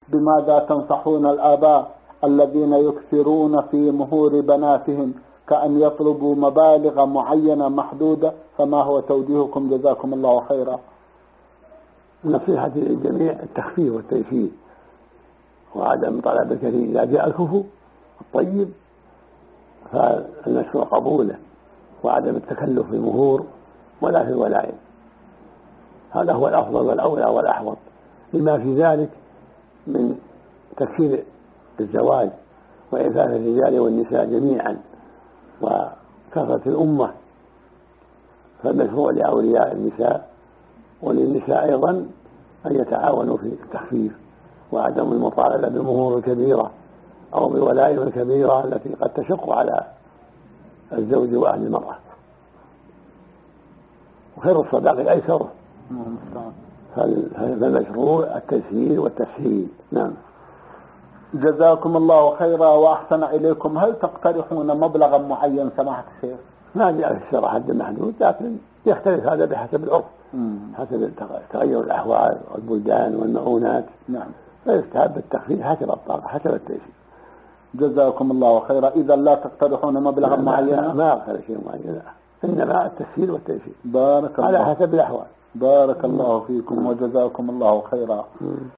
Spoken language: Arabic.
بماذا تنصحون الآباء الذين يكثرون في مهور بناتهم كأن يطلبوا مبالغ معينة محدودة؟ فما هو توجيهكم جزاكم الله خيرا؟ نصيحة للجميع التخفيف والتيسير وعدم طلب الكثير. إذا جاء الكفو الطيب فالمشروع قبوله وعدم التكلف في المهور ولا في الولائم، هذا هو الأفضل والأولى والأحوط لما في ذلك من تكثير الزواج وإعفاف الرجال والنساء جميعا وكثرة الأمة. فالمشروع لأولياء النساء وللنساء أيضا أن يتعاونوا في التخفيف وعدم المطالبة بالمهور الكبيرة أو بالولائم الكبيرة التي قد تشق على الزوج وأهل المرأة. وخير الصداق الأيسر، فالمشروع التيسير والتسهيل. نعم. جزاكم الله خيرا وأحسن إليكم. هل تقترحون مبلغا معين سماحة الشيخ؟ ما جاء في الشرع حد محدود، لكن يختلف هذا بحسب العرف، حسب تغير الأحوال والبلدان والمعونات. نعم. فيستحب التخفيف حسب الطاقة حسب التيسير. جزاكم الله خيرا. إذا لا تقترحون مبلغا معينا؟ ما أقترح شيء معين، إنما التسهيل والتيسير بارك الله على حسب الأحوال. بارك الله فيكم وجزاكم الله خيرا.